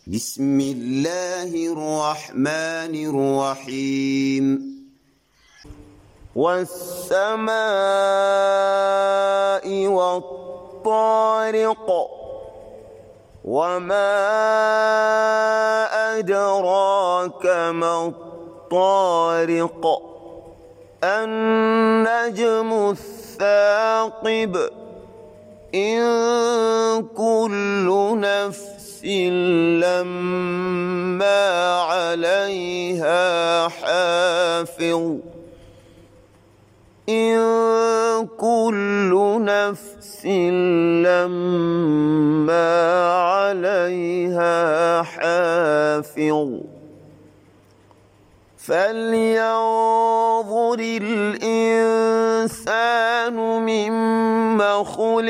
بسم الله الرحمن الرحيم والسماء والطارق وما أدراك ما الطارق النجم الثاقب إن كل نفس لما عليها حافظ إن كل نفس لما عليها حافظ فلينظر الإنسان مما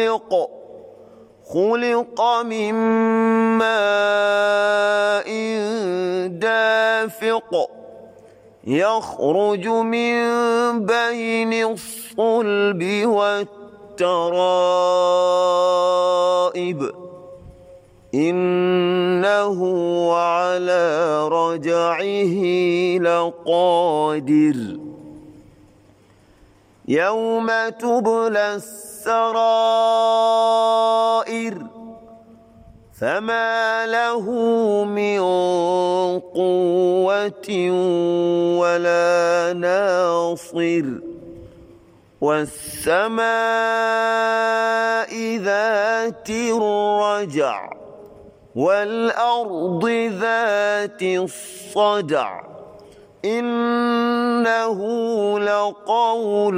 خلق من ماء دافق يخرج من بين الصلب والترائب إنه على رجعه لقادر يوم تبلى السرائر فما له من قوة ولا ناصر والسماء ذات الرجع والأرض ذات الصدع إنه لقول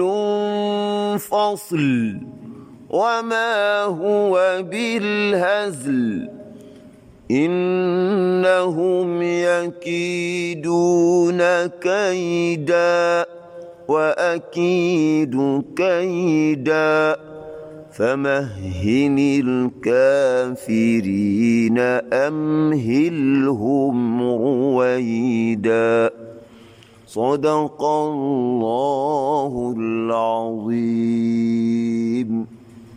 فصل وما هو بالهزل إنهم يكيدون كيدا وأكيد كيدا فمهل الكافرين أمهلهم رويدا صدق الله العظيم.